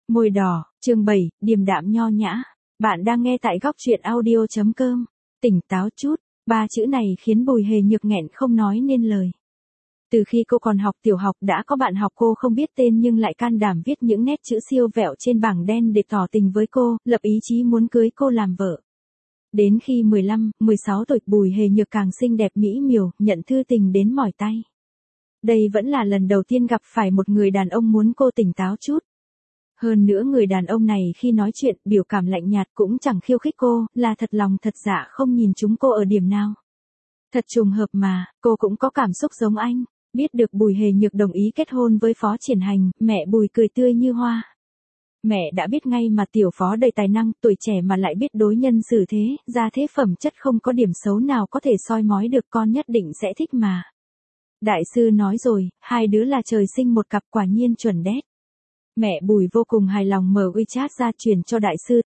Môi đỏ, chương 7, điềm đạm nho nhã. Bạn đang nghe tại góc truyện audio.com. Tỉnh táo chút, ba chữ này khiến Bùi Hề Nhược nghẹn không nói nên lời. Từ khi cô còn học tiểu học đã có bạn học cô không biết tên nhưng lại can đảm viết những nét chữ siêu vẹo trên bảng đen để tỏ tình với cô, lập ý chí muốn cưới cô làm vợ. Đến khi 15, 16 tuổi Bùi Hề Nhược càng xinh đẹp mỹ miều, nhận thư tình đến mỏi tay. Đây vẫn là lần đầu tiên gặp phải một người đàn ông muốn cô tỉnh táo chút. Hơn nữa người đàn ông này khi nói chuyện, biểu cảm lạnh nhạt cũng chẳng khiêu khích cô, là thật lòng thật dạ không nhìn chúng cô ở điểm nào. Thật trùng hợp mà, cô cũng có cảm xúc giống anh. Biết được Bùi Hề Nhược đồng ý kết hôn với Phó Triển Hành, mẹ Bùi cười tươi như hoa. Mẹ đã biết ngay mà tiểu Phó đầy tài năng, tuổi trẻ mà lại biết đối nhân xử thế, ra thế phẩm chất không có điểm xấu nào có thể soi mói được, con nhất định sẽ thích mà. Đại sư nói rồi, hai đứa là trời sinh một cặp, quả nhiên chuẩn đét. Mẹ Bùi vô cùng hài lòng mở WeChat ra chuyển cho đại sư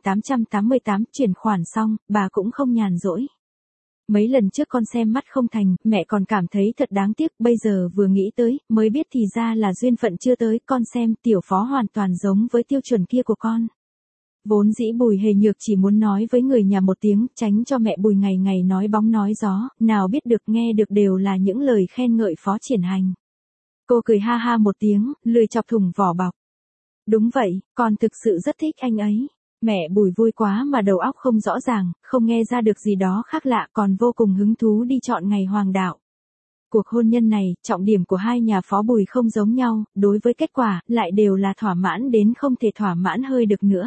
8.888, chuyển khoản xong, bà cũng không nhàn rỗi. Mấy lần trước con xem mắt không thành, mẹ còn cảm thấy thật đáng tiếc, bây giờ vừa nghĩ tới, mới biết thì ra là duyên phận chưa tới, con xem tiểu Phó hoàn toàn giống với tiêu chuẩn kia của con. Vốn dĩ Bùi Hề Nhược chỉ muốn nói với người nhà một tiếng, tránh cho mẹ Bùi ngày ngày nói bóng nói gió, nào biết được nghe được đều là những lời khen ngợi Phó Triển Hành. Cô cười ha ha một tiếng, lười chọc thủng vỏ bọc. Đúng vậy, con thực sự rất thích anh ấy. Mẹ Bùi vui quá mà đầu óc không rõ ràng, không nghe ra được gì đó khác lạ, còn vô cùng hứng thú đi chọn ngày hoàng đạo. Cuộc hôn nhân này, trọng điểm của hai nhà Phó Bùi không giống nhau, đối với kết quả, lại đều là thỏa mãn đến không thể thỏa mãn hơi được nữa.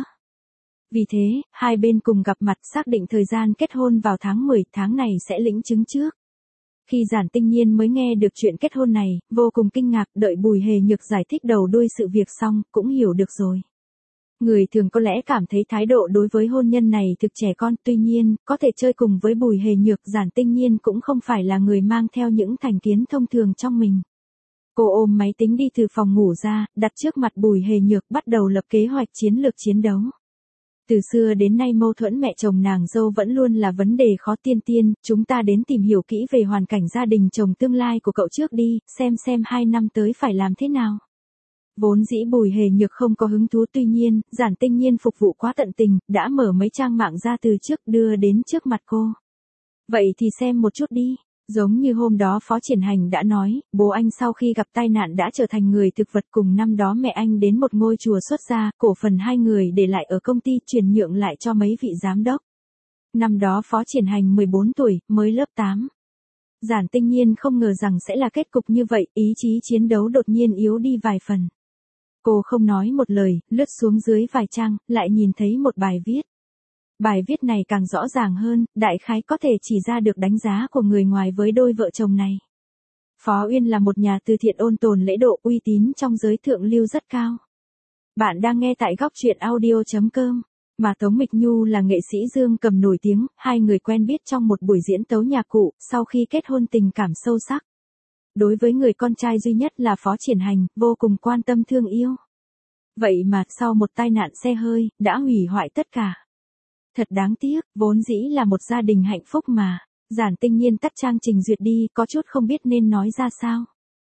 Vì thế, hai bên cùng gặp mặt xác định thời gian kết hôn vào tháng 10, tháng này sẽ lĩnh chứng trước. Khi Giản Tinh Nhiên mới nghe được chuyện kết hôn này, vô cùng kinh ngạc, đợi Bùi Hề Nhược giải thích đầu đuôi sự việc xong, cũng hiểu được rồi. Người thường có lẽ cảm thấy thái độ đối với hôn nhân này thực trẻ con, tuy nhiên, có thể chơi cùng với Bùi Hề Nhược, Giản Tinh Nhiên cũng không phải là người mang theo những thành kiến thông thường trong mình. Cô ôm máy tính đi từ phòng ngủ ra, đặt trước mặt Bùi Hề Nhược, bắt đầu lập kế hoạch chiến lược chiến đấu. Từ xưa đến nay mâu thuẫn mẹ chồng nàng dâu vẫn luôn là vấn đề khó. Tiên, chúng ta đến tìm hiểu kỹ về hoàn cảnh gia đình chồng tương lai của cậu trước đi, xem 2 năm tới phải làm thế nào. Vốn dĩ Bùi Hề Nhược không có hứng thú, tuy nhiên, Giản Tinh Nhiên phục vụ quá tận tình, đã mở mấy trang mạng ra từ trước đưa đến trước mặt cô. Vậy thì xem một chút đi. Giống như hôm đó Phó Triển Hành đã nói, bố anh sau khi gặp tai nạn đã trở thành người thực vật, cùng năm đó mẹ anh đến một ngôi chùa xuất gia, cổ phần hai người để lại ở công ty chuyển nhượng lại cho mấy vị giám đốc. Năm đó Phó Triển Hành 14 tuổi, mới lớp 8. Giản Tinh Nhiên không ngờ rằng sẽ là kết cục như vậy, ý chí chiến đấu đột nhiên yếu đi vài phần. Cô không nói một lời, lướt xuống dưới vài trang, lại nhìn thấy một bài viết. Bài viết này càng rõ ràng hơn, đại khái có thể chỉ ra được đánh giá của người ngoài với đôi vợ chồng này. Phó Uyên là một nhà từ thiện ôn tồn lễ độ, uy tín trong giới thượng lưu rất cao. Bạn đang nghe tại góc truyện audio.com. Mà Tống Mịch Nhu là nghệ sĩ dương cầm nổi tiếng, hai người quen biết trong một buổi diễn tấu nhạc cụ, sau khi kết hôn tình cảm sâu sắc. Đối với người con trai duy nhất là Phó Triển Hành, vô cùng quan tâm thương yêu. Vậy mà, sau một tai nạn xe hơi, đã hủy hoại tất cả. Thật đáng tiếc, vốn dĩ là một gia đình hạnh phúc mà. Giản Tinh Nhiên tắt trang trình duyệt đi, có chút không biết nên nói ra sao.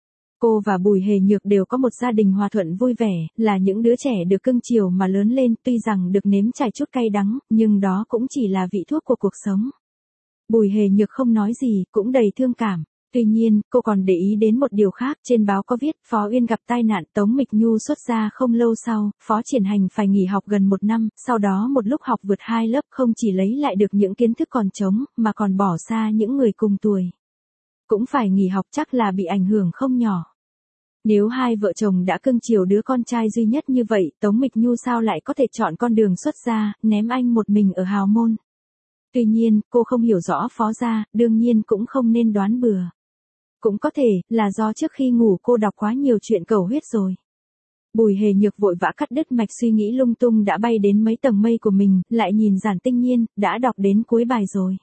Cô và Bùi Hề Nhược đều có một gia đình hòa thuận vui vẻ, là những đứa trẻ được cưng chiều mà lớn lên, tuy rằng được nếm trải chút cay đắng, nhưng đó cũng chỉ là vị thuốc của cuộc sống. Bùi Hề Nhược không nói gì, cũng đầy thương cảm. Tuy nhiên, cô còn để ý đến một điều khác, trên báo có viết, Phó Uyên gặp tai nạn, Tống Mịch Nhu xuất gia không lâu sau, Phó Triển Hành phải nghỉ học gần 1 năm, sau đó một lúc học vượt 2 lớp không chỉ lấy lại được những kiến thức còn trống, mà còn bỏ xa những người cùng tuổi. Cũng phải nghỉ học, chắc là bị ảnh hưởng không nhỏ. Nếu hai vợ chồng đã cưng chiều đứa con trai duy nhất như vậy, Tống Mịch Nhu sao lại có thể chọn con đường xuất gia, ném anh một mình ở hào môn. Tuy nhiên, cô không hiểu rõ Phó gia, đương nhiên cũng không nên đoán bừa. Cũng có thể, là do trước khi ngủ cô đọc quá nhiều chuyện cầu huyết rồi. Bùi Hề Nhược vội vã cắt đứt mạch suy nghĩ lung tung đã bay đến mấy tầng mây của mình, lại nhìn Giản Tinh Nhiên, đã đọc đến cuối bài rồi.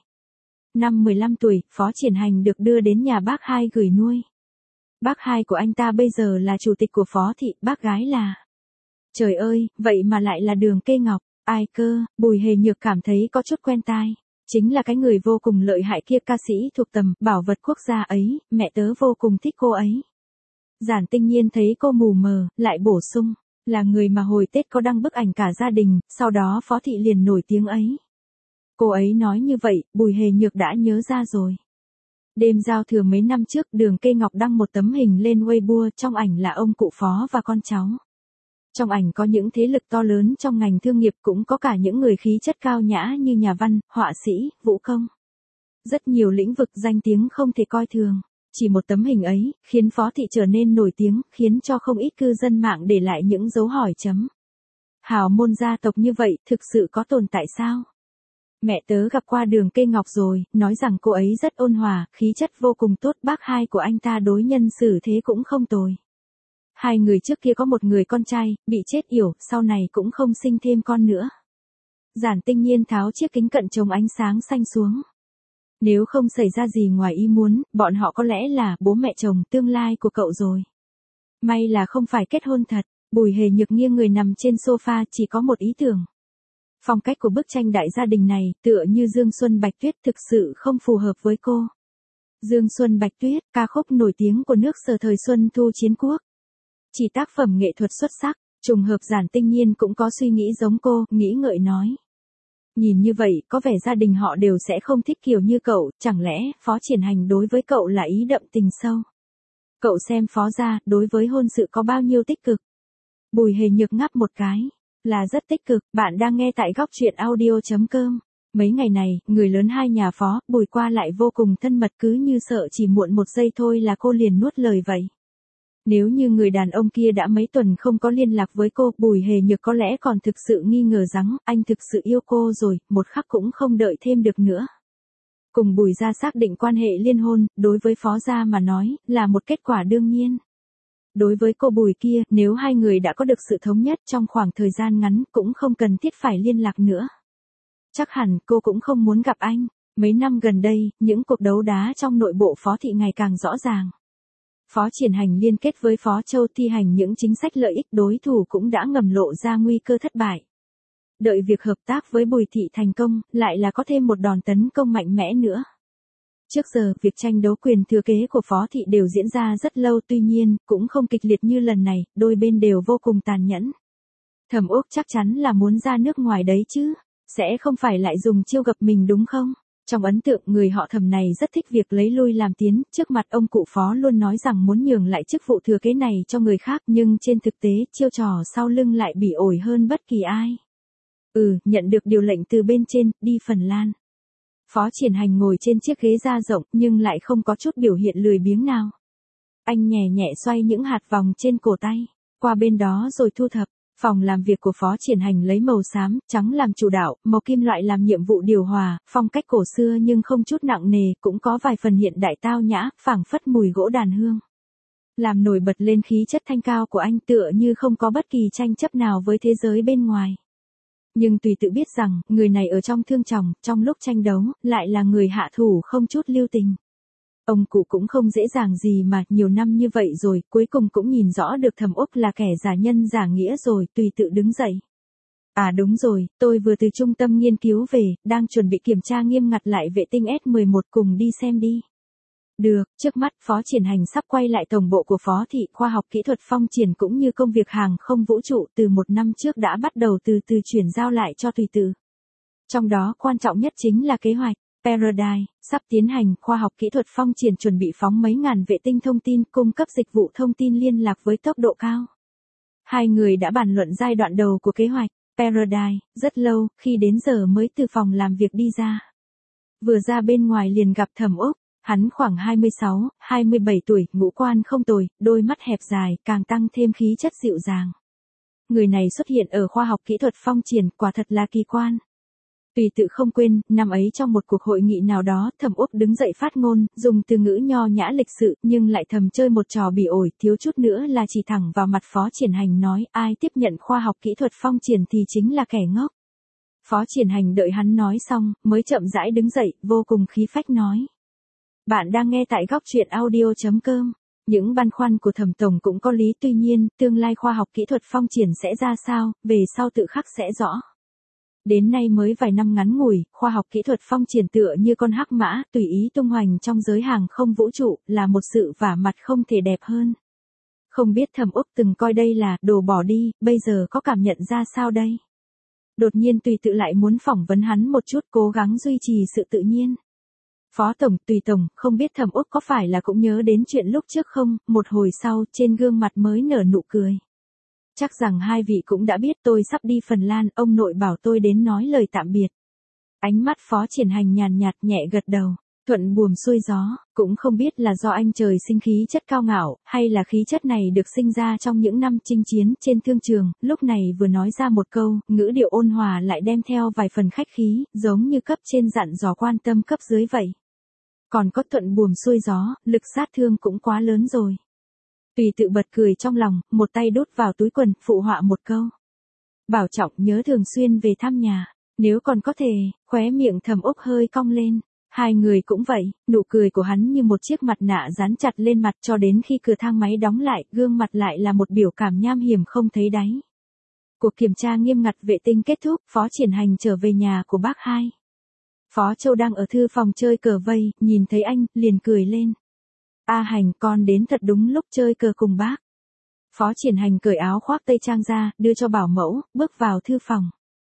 Năm 15 tuổi, Phó Triển Hành được đưa đến nhà bác hai gửi nuôi. Bác hai của anh ta bây giờ là chủ tịch của Phó thị, bác gái là... Trời ơi, vậy mà lại là Đường Kê Ngọc, ai cơ, Bùi Hề Nhược cảm thấy có chút quen tai. Chính là cái người vô cùng lợi hại kia, ca sĩ thuộc tầm, bảo vật quốc gia ấy, mẹ tớ vô cùng thích cô ấy. Giản Tinh Nhiên thấy cô mù mờ, lại bổ sung, Là người mà hồi Tết có đăng bức ảnh cả gia đình, sau đó Phó Thị liền nổi tiếng ấy. Cô ấy nói như vậy, Bùi Hề Nhược đã nhớ ra rồi. Đêm giao thừa mấy năm trước, Đường Cây Ngọc đăng một tấm hình lên Weibo, trong ảnh là ông cụ Phó và con cháu. Trong ảnh có những thế lực to lớn trong ngành thương nghiệp, cũng có cả những người khí chất cao nhã như nhà văn, họa sĩ, vũ công. Rất nhiều lĩnh vực danh tiếng không thể coi thường. Chỉ một tấm hình ấy, khiến Phó Thị trở nên nổi tiếng, khiến cho không ít cư dân mạng để lại những dấu hỏi chấm. Hào môn gia tộc như vậy, thực sự có tồn tại sao? Mẹ tớ gặp qua Đường Cây Ngọc rồi, nói rằng cô ấy rất ôn hòa, khí chất vô cùng tốt, bác hai của anh ta đối nhân xử thế cũng không tồi. Hai người trước kia có một người con trai, bị chết yểu, sau này cũng không sinh thêm con nữa. Giản Tinh Nhiên tháo chiếc kính cận chống ánh sáng xanh xuống. Nếu không xảy ra gì ngoài ý muốn, bọn họ có lẽ là bố mẹ chồng tương lai của cậu rồi. May là không phải kết hôn thật. Bùi Hề Nhược nghiêng người nằm trên sofa, chỉ có một ý tưởng. Phong cách của bức tranh đại gia đình này, tựa như Dương Xuân Bạch Tuyết, thực sự không phù hợp với cô. Dương Xuân Bạch Tuyết, ca khúc nổi tiếng của nước Sở thời Xuân Thu Chiến Quốc. Chỉ tác phẩm nghệ thuật xuất sắc, trùng hợp Giản Tinh Nhiên cũng có suy nghĩ giống cô, nghĩ ngợi nói. Nhìn như vậy, có vẻ gia đình họ đều sẽ không thích kiểu như cậu, chẳng lẽ Phó Triển Hành đối với cậu là ý đậm tình sâu? Cậu xem Phó gia, đối với hôn sự có bao nhiêu tích cực? Bùi Hề Nhược ngáp một cái. Là rất tích cực, bạn đang nghe tại góc truyện audio.com. Mấy ngày này, người lớn hai nhà Phó, Bùi qua lại vô cùng thân mật, cứ như sợ chỉ muộn một giây thôi là cô liền nuốt lời vậy. Nếu như người đàn ông kia đã mấy tuần không có liên lạc với cô, Bùi Hề Nhược có lẽ còn thực sự nghi ngờ rằng, anh thực sự yêu cô rồi, một khắc cũng không đợi thêm được nữa. Cùng Bùi gia xác định quan hệ liên hôn, đối với Phó gia mà nói, là một kết quả đương nhiên. Đối với cô Bùi kia, nếu hai người đã có được sự thống nhất trong khoảng thời gian ngắn, cũng không cần thiết phải liên lạc nữa. Chắc hẳn cô cũng không muốn gặp anh. Mấy năm gần đây, những cuộc đấu đá trong nội bộ Phó Thị ngày càng rõ ràng. Phó Triển Hành liên kết với Phó Châu thi hành những chính sách lợi ích, đối thủ cũng đã ngầm lộ ra nguy cơ thất bại. Đợi việc hợp tác với Bùi Thị thành công, lại là có thêm một đòn tấn công mạnh mẽ nữa. Trước giờ, việc tranh đấu quyền thừa kế của Phó Thị đều diễn ra rất lâu, tuy nhiên, cũng không kịch liệt như lần này, đôi bên đều vô cùng tàn nhẫn. Thẩm Úc chắc chắn là muốn ra nước ngoài đấy chứ, sẽ không phải lại dùng chiêu gặp mình đúng không? Trong ấn tượng, người họ Thẩm này rất thích việc lấy lui làm tiến, trước mặt ông cụ Phó luôn nói rằng muốn nhường lại chức vụ thừa kế này cho người khác, nhưng trên thực tế, chiêu trò sau lưng lại bị ổi hơn bất kỳ ai. Nhận được điều lệnh từ bên trên, đi Phần Lan. Phó Triển Hành ngồi trên chiếc ghế da rộng, nhưng lại không có chút biểu hiện lười biếng nào. Anh nhẹ nhẹ xoay những hạt vòng trên cổ tay, qua bên đó rồi thu thập. Phòng làm việc của Phó Triển Hành lấy màu xám, trắng làm chủ đạo, màu kim loại làm nhiệm vụ điều hòa, phong cách cổ xưa nhưng không chút nặng nề, cũng có vài phần hiện đại tao nhã, phảng phất mùi gỗ đàn hương. Làm nổi bật lên khí chất thanh cao của anh, tựa như không có bất kỳ tranh chấp nào với thế giới bên ngoài. Nhưng tùy tự biết rằng, người này ở trong thương chồng, trong lúc tranh đấu, lại là người hạ thủ không chút lưu tình. Ông cụ cũng không dễ dàng gì mà, nhiều năm như vậy rồi, cuối cùng cũng nhìn rõ được Thẩm Úc là kẻ giả nhân giả nghĩa rồi, tùy tự đứng dậy. À đúng rồi, tôi vừa từ trung tâm nghiên cứu về, đang chuẩn bị kiểm tra nghiêm ngặt lại vệ tinh S11, cùng đi xem đi. Được, trước mắt Phó Triển Hành sắp quay lại tổng bộ của Phó Thị, khoa học kỹ thuật Phong Triển cũng như công việc hàng không vũ trụ từ một năm trước đã bắt đầu từ từ chuyển giao lại cho tùy tự. Trong đó quan trọng nhất chính là kế hoạch Paradise, sắp tiến hành, khoa học kỹ thuật Phong Triển chuẩn bị phóng mấy ngàn vệ tinh thông tin, cung cấp dịch vụ thông tin liên lạc với tốc độ cao. Hai người đã bàn luận giai đoạn đầu của kế hoạch Paradise, rất lâu, khi đến giờ mới từ phòng làm việc đi ra. Vừa ra bên ngoài liền gặp Thẩm Úc. Hắn khoảng 26, 27 tuổi, ngũ quan không tồi, đôi mắt hẹp dài, càng tăng thêm khí chất dịu dàng. Người này xuất hiện ở khoa học kỹ thuật Phong Triển, quả thật là kỳ quan. Tùy tự không quên, năm ấy trong một cuộc hội nghị nào đó, Thẩm Úc đứng dậy phát ngôn, dùng từ ngữ nho nhã lịch sự, nhưng lại thầm chơi một trò bị ổi, thiếu chút nữa là chỉ thẳng vào mặt Phó Triển Hành nói, ai tiếp nhận khoa học kỹ thuật Phong Triển thì chính là kẻ ngốc. Phó Triển Hành đợi hắn nói xong, mới chậm rãi đứng dậy, vô cùng khí phách nói. Bạn đang nghe tại góc truyện audio.com. Những băn khoăn của Thẩm tổng cũng có lý, tuy nhiên, tương lai khoa học kỹ thuật Phong Triển sẽ ra sao, về sau tự khắc sẽ rõ. Đến nay mới vài năm ngắn ngủi, khoa học kỹ thuật Phong Triển tựa như con hắc mã, tùy ý tung hoành trong giới hàng không vũ trụ, là một sự vả mặt không thể đẹp hơn. Không biết Thẩm Úc từng coi đây là đồ bỏ đi, bây giờ có cảm nhận ra sao đây? Đột nhiên Tùy Tự lại muốn phỏng vấn hắn một chút, cố gắng duy trì sự tự nhiên. Phó Tổng, Tùy Tổng, không biết Thẩm Úc có phải là cũng nhớ đến chuyện lúc trước không? Một hồi sau, trên gương mặt mới nở nụ cười. Chắc rằng hai vị cũng đã biết tôi sắp đi Phần Lan, ông nội bảo tôi đến nói lời tạm biệt. Ánh mắt Phó Triển Hành nhàn nhạt nhẹ gật đầu. Thuận buồm xuôi gió, cũng không biết là do anh trời sinh khí chất cao ngạo, hay là khí chất này được sinh ra trong những năm chinh chiến trên thương trường, lúc này vừa nói ra một câu, ngữ điệu ôn hòa lại đem theo vài phần khách khí, giống như cấp trên dặn dò quan tâm cấp dưới vậy. Còn có thuận buồm xuôi gió, lực sát thương cũng quá lớn rồi. Tùy Tự bật cười trong lòng, một tay đút vào túi quần, phụ họa một câu. Bảo trọng nhớ thường xuyên về thăm nhà, nếu còn có thể, khóe miệng Thẩm Úc hơi cong lên. Hai người cũng vậy, nụ cười của hắn như một chiếc mặt nạ dán chặt lên mặt cho đến khi cửa thang máy đóng lại, gương mặt lại là một biểu cảm nham hiểm không thấy đáy. Cuộc kiểm tra nghiêm ngặt vệ tinh kết thúc, Phó Triển Hành trở về nhà của bác hai. Phó Châu đang ở thư phòng chơi cờ vây, nhìn thấy anh, liền cười lên. A Hành, con đến thật đúng lúc chơi cờ cùng bác. Phó Triển Hành cởi áo khoác tây trang ra, đưa cho bảo mẫu, bước vào thư phòng.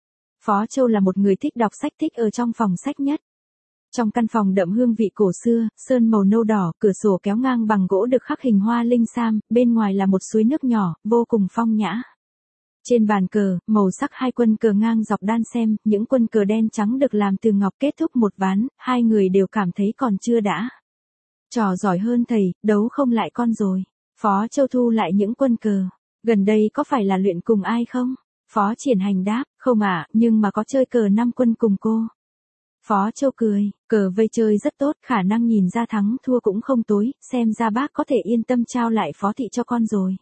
Phó Châu là một người thích đọc sách, thích ở trong phòng sách nhất. Trong căn phòng đậm hương vị cổ xưa, sơn màu nâu đỏ, cửa sổ kéo ngang bằng gỗ được khắc hình hoa linh sam, bên ngoài là một suối nước nhỏ, vô cùng phong nhã. Trên bàn cờ, màu sắc hai quân cờ ngang dọc đan xem, những quân cờ đen trắng được làm từ ngọc kết thúc một ván, hai người đều cảm thấy còn chưa đã. Trò giỏi hơn thầy, đấu không lại con rồi. Phó Châu thu lại những quân cờ. Gần đây có phải là luyện cùng ai không? Phó Triển Hành đáp, không ạ, nhưng mà có chơi cờ 5 quân cùng cô. Phó Châu cười, cờ vây chơi rất tốt, khả năng nhìn ra thắng thua cũng không tối, xem ra bác có thể yên tâm trao lại Phó Thị cho con rồi.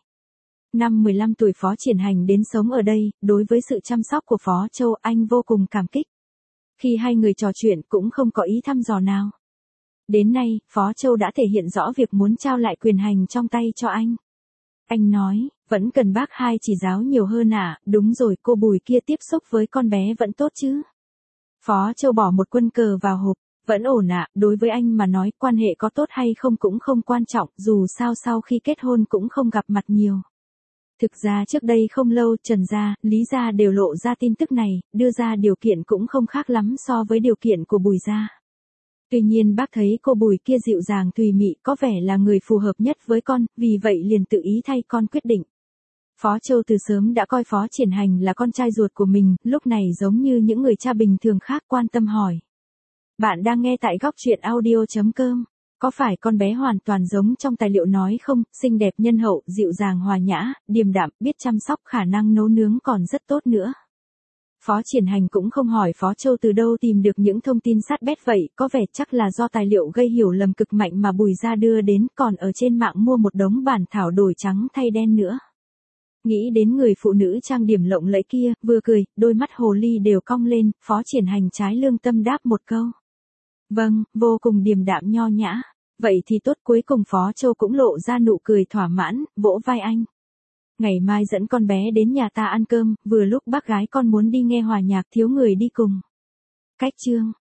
Năm 15 tuổi Phó Triển Hành đến sống ở đây, đối với sự chăm sóc của Phó Châu anh vô cùng cảm kích. Khi hai người trò chuyện cũng không có ý thăm dò nào. Đến nay, Phó Châu đã thể hiện rõ việc muốn trao lại quyền hành trong tay cho anh. Anh nói, vẫn cần bác hai chỉ giáo nhiều hơn ạ, đúng rồi, cô Bùi kia tiếp xúc với con bé vẫn tốt chứ. Phó Châu bỏ một quân cờ vào hộp, vẫn ổn ạ, đối với anh mà nói quan hệ có tốt hay không cũng không quan trọng, dù sao sau khi kết hôn cũng không gặp mặt nhiều. Thực ra trước đây không lâu Trần gia, Lý gia đều lộ ra tin tức này, đưa ra điều kiện cũng không khác lắm so với điều kiện của Bùi gia. Tuy nhiên bác thấy cô Bùi kia dịu dàng tùy mị có vẻ là người phù hợp nhất với con, vì vậy liền tự ý thay con quyết định. Phó Châu từ sớm đã coi Phó Triển Hành là con trai ruột của mình, lúc này giống như những người cha bình thường khác quan tâm hỏi. Bạn đang nghe tại góc truyện audio.com. Có phải con bé hoàn toàn giống trong tài liệu nói không, xinh đẹp nhân hậu, dịu dàng hòa nhã, điềm đạm, biết chăm sóc, khả năng nấu nướng còn rất tốt nữa. Phó Triển Hành cũng không hỏi Phó Châu từ đâu tìm được những thông tin sát bét vậy, có vẻ chắc là do tài liệu gây hiểu lầm cực mạnh mà Bùi gia đưa đến, còn ở trên mạng mua một đống bản thảo đổi trắng thay đen nữa. Nghĩ đến người phụ nữ trang điểm lộng lẫy kia, vừa cười, đôi mắt hồ ly đều cong lên, Phó Triển Hành trái lương tâm đáp một câu. Vâng, vô cùng điềm đạm nho nhã. Vậy thì tốt, cuối cùng Phó Châu cũng lộ ra nụ cười thỏa mãn, vỗ vai anh. Ngày mai dẫn con bé đến nhà ta ăn cơm, vừa lúc bác gái con muốn đi nghe hòa nhạc thiếu người đi cùng. Cách chương.